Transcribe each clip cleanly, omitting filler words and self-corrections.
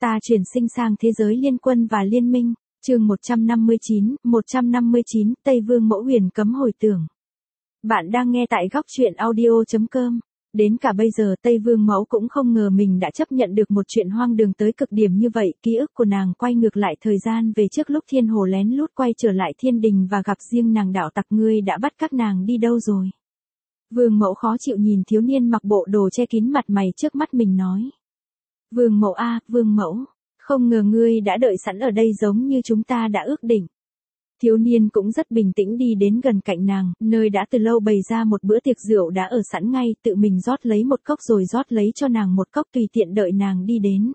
Ta chuyển sinh sang thế giới liên quân và liên minh. Chương 159, Tây Vương Mẫu huyền cấm hồi tưởng. Bạn đang nghe tại góc truyện audio.com. Đến cả bây giờ Tây Vương Mẫu cũng không ngờ mình đã chấp nhận được một chuyện hoang đường tới cực điểm như vậy. Ký ức của nàng quay ngược lại thời gian về trước lúc Thiên Hồ lén lút quay trở lại thiên đình và gặp riêng nàng. Đạo tặc ngươi đã bắt các nàng đi đâu rồi? Vương Mẫu khó chịu nhìn thiếu niên mặc bộ đồ che kín mặt mày trước mắt mình nói. Vương Mẫu a, Vương Mẫu, không ngờ ngươi đã đợi sẵn ở đây giống như chúng ta đã ước định. Thiếu niên cũng rất bình tĩnh đi đến gần cạnh nàng, nơi đã từ lâu bày ra một bữa tiệc rượu đã ở sẵn ngay, tự mình rót lấy một cốc rồi rót lấy cho nàng một cốc tùy tiện đợi nàng đi đến.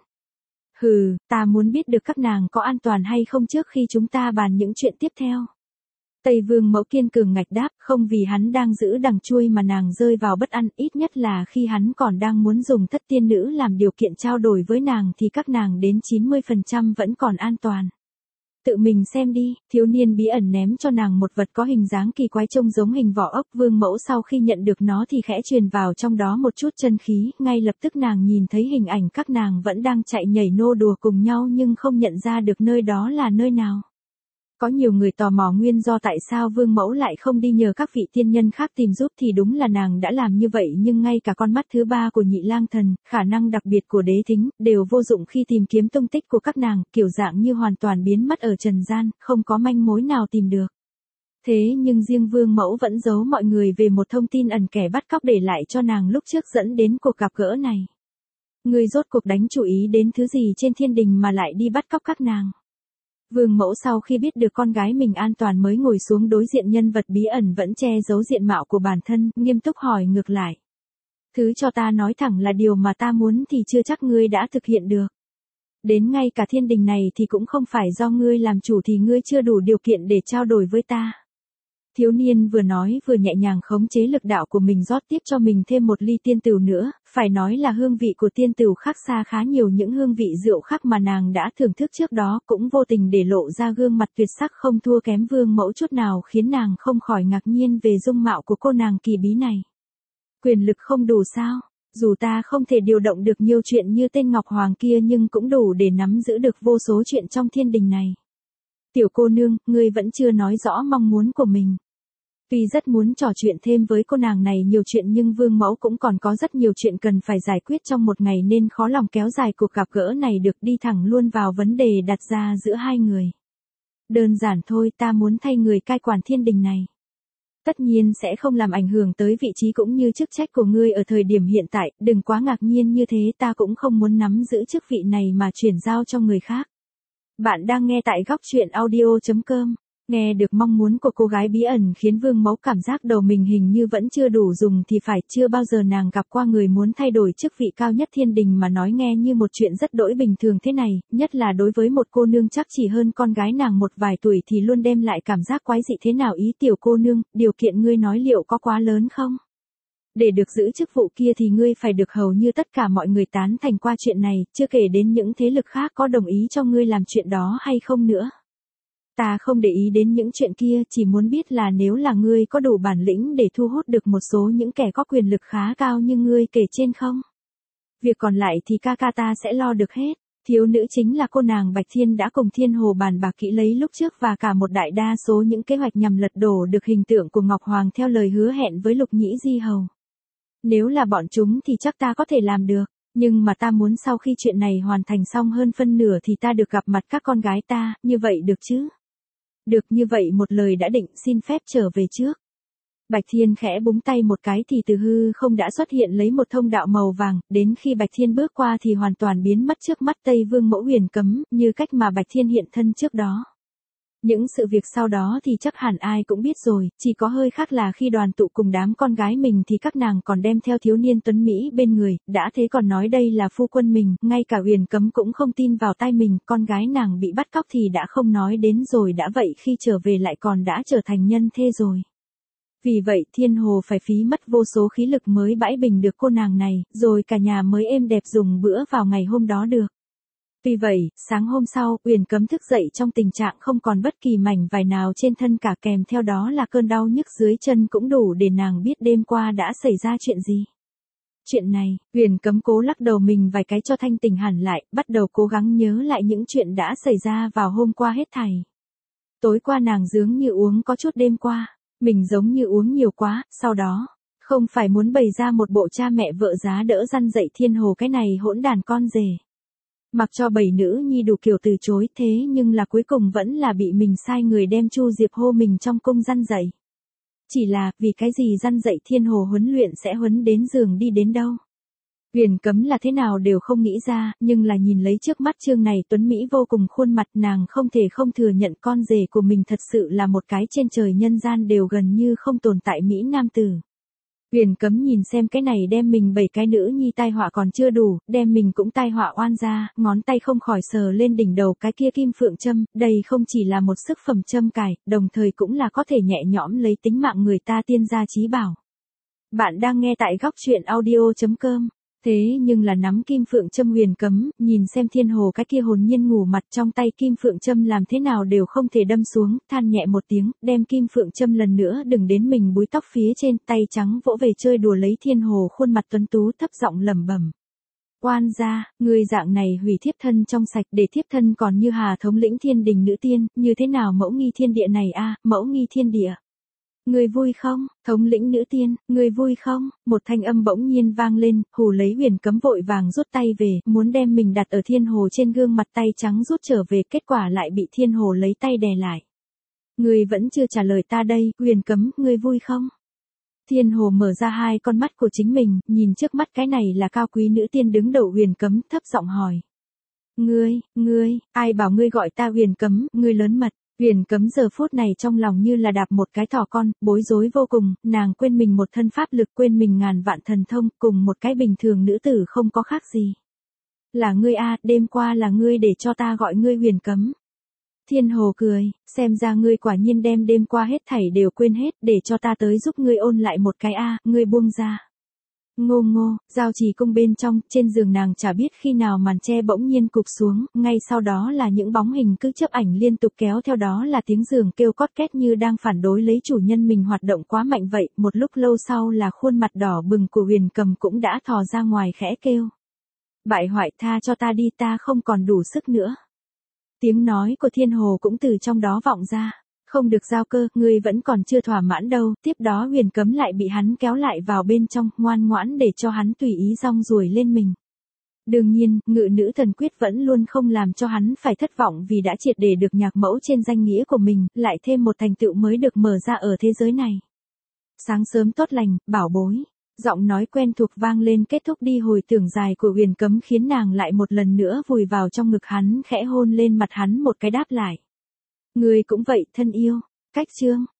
Hừ, ta muốn biết được các nàng có an toàn hay không trước khi chúng ta bàn những chuyện tiếp theo. Tây Vương Mẫu kiên cường ngạch đáp, không vì hắn đang giữ đằng chui mà nàng rơi vào bất an, ít nhất là khi hắn còn đang muốn dùng thất tiên nữ làm điều kiện trao đổi với nàng thì các nàng đến 90% vẫn còn an toàn. Tự mình xem đi, thiếu niên bí ẩn ném cho nàng một vật có hình dáng kỳ quái trông giống hình vỏ ốc. Vương Mẫu sau khi nhận được nó thì khẽ truyền vào trong đó một chút chân khí, ngay lập tức nàng nhìn thấy hình ảnh các nàng vẫn đang chạy nhảy nô đùa cùng nhau nhưng không nhận ra được nơi đó là nơi nào. Có nhiều người tò mò nguyên do tại sao Vương Mẫu lại không đi nhờ các vị tiên nhân khác tìm giúp thì đúng là nàng đã làm như vậy, nhưng ngay cả con mắt thứ ba của Nhị Lang Thần, khả năng đặc biệt của Đế Thính, đều vô dụng khi tìm kiếm tung tích của các nàng, kiểu dạng như hoàn toàn biến mất ở trần gian, không có manh mối nào tìm được. Thế nhưng riêng Vương Mẫu vẫn giấu mọi người về một thông tin ẩn kẻ bắt cóc để lại cho nàng lúc trước dẫn đến cuộc gặp gỡ này. Ngươi rốt cuộc đánh chú ý đến thứ gì trên thiên đình mà lại đi bắt cóc các nàng? Vương Mẫu sau khi biết được con gái mình an toàn mới ngồi xuống đối diện nhân vật bí ẩn vẫn che giấu diện mạo của bản thân, nghiêm túc hỏi ngược lại. Thứ cho ta nói thẳng là điều mà ta muốn thì chưa chắc ngươi đã thực hiện được. Đến ngay cả thiên đình này thì cũng không phải do ngươi làm chủ thì ngươi chưa đủ điều kiện để trao đổi với ta. Thiếu niên vừa nói vừa nhẹ nhàng khống chế lực đạo của mình rót tiếp cho mình thêm một ly tiên tửu nữa, phải nói là hương vị của tiên tửu khác xa khá nhiều những hương vị rượu khác mà nàng đã thưởng thức trước đó, cũng vô tình để lộ ra gương mặt tuyệt sắc không thua kém Vương Mẫu chút nào, khiến nàng không khỏi ngạc nhiên về dung mạo của cô nàng kỳ bí này. Quyền lực không đủ sao? Dù ta không thể điều động được nhiều chuyện như tên Ngọc Hoàng kia nhưng cũng đủ để nắm giữ được vô số chuyện trong thiên đình này. Tiểu cô nương, ngươi vẫn chưa nói rõ mong muốn của mình. Tuy rất muốn trò chuyện thêm với cô nàng này nhiều chuyện nhưng Vương Mẫu cũng còn có rất nhiều chuyện cần phải giải quyết trong một ngày nên khó lòng kéo dài cuộc gặp gỡ này được, đi thẳng luôn vào vấn đề đặt ra giữa hai người. Đơn giản thôi, ta muốn thay người cai quản thiên đình này. Tất nhiên sẽ không làm ảnh hưởng tới vị trí cũng như chức trách của ngươi ở thời điểm hiện tại, đừng quá ngạc nhiên như thế, ta cũng không muốn nắm giữ chức vị này mà chuyển giao cho người khác. Bạn đang nghe tại góc truyện audio.com. Nghe được mong muốn của cô gái bí ẩn khiến Vương Mẫu cảm giác đầu mình hình như vẫn chưa đủ dùng thì phải, chưa bao giờ nàng gặp qua người muốn thay đổi chức vị cao nhất thiên đình mà nói nghe như một chuyện rất đỗi bình thường thế này, nhất là đối với một cô nương chắc chỉ hơn con gái nàng một vài tuổi thì luôn đem lại cảm giác quái dị thế nào. Ý tiểu cô nương, điều kiện ngươi nói liệu có quá lớn không? Để được giữ chức vụ kia thì ngươi phải được hầu như tất cả mọi người tán thành qua chuyện này, chưa kể đến những thế lực khác có đồng ý cho ngươi làm chuyện đó hay không nữa. Ta không để ý đến những chuyện kia, chỉ muốn biết là nếu là ngươi có đủ bản lĩnh để thu hút được một số những kẻ có quyền lực khá cao như ngươi kể trên không? Việc còn lại thì ca ca ta sẽ lo được hết. Thiếu nữ chính là cô nàng Bạch Thiên đã cùng Thiên Hồ bàn bạc kỹ lấy lúc trước và cả một đại đa số những kế hoạch nhằm lật đổ được hình tượng của Ngọc Hoàng theo lời hứa hẹn với Lục Nhĩ Di Hầu. Nếu là bọn chúng thì chắc ta có thể làm được. Nhưng mà ta muốn sau khi chuyện này hoàn thành xong hơn phân nửa thì ta được gặp mặt các con gái ta, như vậy được chứ? Được, như vậy một lời đã định, xin phép trở về trước. Bạch Thiên khẽ búng tay một cái thì từ hư không đã xuất hiện lấy một thông đạo màu vàng, đến khi Bạch Thiên bước qua thì hoàn toàn biến mất trước mắt Tây Vương Mẫu huyền cấm, như cách mà Bạch Thiên hiện thân trước đó. Những sự việc sau đó thì chắc hẳn ai cũng biết rồi, chỉ có hơi khác là khi đoàn tụ cùng đám con gái mình thì các nàng còn đem theo thiếu niên tuấn Mỹ bên người, đã thế còn nói đây là phu quân mình, ngay cả huyền cấm cũng không tin vào tai mình, con gái nàng bị bắt cóc thì đã không nói đến rồi, đã vậy khi trở về lại còn đã trở thành nhân thê rồi. Vì vậy Thiên Hồ phải phí mất vô số khí lực mới bãi bình được cô nàng này, rồi cả nhà mới êm đẹp dùng bữa vào ngày hôm đó được. Tuy vậy, sáng hôm sau, Uyển Cấm thức dậy trong tình trạng không còn bất kỳ mảnh vải nào trên thân cả, kèm theo đó là cơn đau nhức dưới chân cũng đủ để nàng biết đêm qua đã xảy ra chuyện gì. Chuyện này, Huyền Cấm cố lắc đầu mình vài cái cho thanh tỉnh hẳn lại, bắt đầu cố gắng nhớ lại những chuyện đã xảy ra vào hôm qua hết thảy. Tối qua nàng dường như uống có chút đêm qua, mình giống như uống nhiều quá, sau đó, không phải muốn bày ra một bộ cha mẹ vợ giá đỡ răn dạy Thiên Hồ cái này hỗn đàn con rể. Mặc cho bảy nữ nhi đủ kiểu từ chối thế nhưng là cuối cùng vẫn là bị mình sai người đem Chu Diệp hô mình trong cung răn dạy. Chỉ là, vì cái gì răn dạy Thiên Hồ huấn luyện sẽ huấn đến giường đi đến đâu. Huyền Cấm là thế nào đều không nghĩ ra, nhưng là nhìn lấy trước mắt Trương này tuấn Mỹ vô cùng khuôn mặt nàng không thể không thừa nhận con rể của mình thật sự là một cái trên trời nhân gian đều gần như không tồn tại Mỹ nam tử. Huyền Cấm nhìn xem cái này đem mình 7 cái nữ nhi tai họa còn chưa đủ, đem mình cũng tai họa oan ra, ngón tay không khỏi sờ lên đỉnh đầu cái kia kim phượng châm, đây không chỉ là một sức phẩm châm cài, đồng thời cũng là có thể nhẹ nhõm lấy tính mạng người ta tiên gia chí bảo. Bạn đang nghe tại góc truyện audio.com. Thế nhưng là nắm kim phượng châm Huyền Cấm, nhìn xem Thiên Hồ cái kia hồn nhiên ngủ mặt trong tay kim phượng châm làm thế nào đều không thể đâm xuống, than nhẹ một tiếng, đem kim phượng châm lần nữa đừng đến mình búi tóc phía trên, tay trắng vỗ về chơi đùa lấy Thiên Hồ khuôn mặt tuấn tú thấp giọng lẩm bẩm. Quan gia, người dạng này hủy thiếp thân trong sạch để thiếp thân còn như Hà thống lĩnh thiên đình nữ tiên, như thế nào mẫu nghi thiên địa này a, mẫu nghi thiên địa. Người vui không, thống lĩnh nữ tiên, người vui không? Một thanh âm bỗng nhiên vang lên, hù lấy Huyền Cấm vội vàng rút tay về, muốn đem mình đặt ở Thiên Hồ trên gương mặt tay trắng rút trở về, kết quả lại bị Thiên Hồ lấy tay đè lại. Người vẫn chưa trả lời ta đây, Huyền Cấm, người vui không? Thiên Hồ mở ra hai con mắt của chính mình, nhìn trước mắt cái này là cao quý nữ tiên đứng đầu Huyền Cấm, thấp giọng hỏi. Ngươi, ai bảo ngươi gọi ta Huyền Cấm, ngươi lớn mật. Huyền Cấm giờ phút này trong lòng như là đạp một cái thỏ con, bối rối vô cùng, nàng quên mình một thân pháp lực, quên mình ngàn vạn thần thông, cùng một cái bình thường nữ tử không có khác gì. Là ngươi a, đêm qua là ngươi để cho ta gọi ngươi Huyền Cấm. Thiên Hồ cười, xem ra ngươi quả nhiên đem đêm qua hết thảy đều quên hết, để cho ta tới giúp ngươi ôn lại một cái a, ngươi buông ra. Ngô, giao trì cung bên trong, trên giường nàng chả biết khi nào màn che bỗng nhiên cụp xuống, ngay sau đó là những bóng hình cứ chớp ảnh liên tục kéo theo đó là tiếng giường kêu cót két như đang phản đối lấy chủ nhân mình hoạt động quá mạnh vậy, một lúc lâu sau là khuôn mặt đỏ bừng của Huyền Cầm cũng đã thò ra ngoài khẽ kêu. Bại hoại, tha cho ta đi, ta không còn đủ sức nữa. Tiếng nói của Thiên Hồ cũng từ trong đó vọng ra. Không được giao cơ, ngươi vẫn còn chưa thỏa mãn đâu, tiếp đó Huyền Cấm lại bị hắn kéo lại vào bên trong, ngoan ngoãn để cho hắn tùy ý rong ruổi lên mình. Đương nhiên, ngự nữ thần quyết vẫn luôn không làm cho hắn phải thất vọng vì đã triệt để được nhạc mẫu trên danh nghĩa của mình, lại thêm một thành tựu mới được mở ra ở thế giới này. Sáng sớm tốt lành, bảo bối. Giọng nói quen thuộc vang lên kết thúc đi hồi tưởng dài của Huyền Cấm khiến nàng lại một lần nữa vùi vào trong ngực hắn khẽ hôn lên mặt hắn một cái đáp lại. Người cũng vậy thân yêu. Cách chương.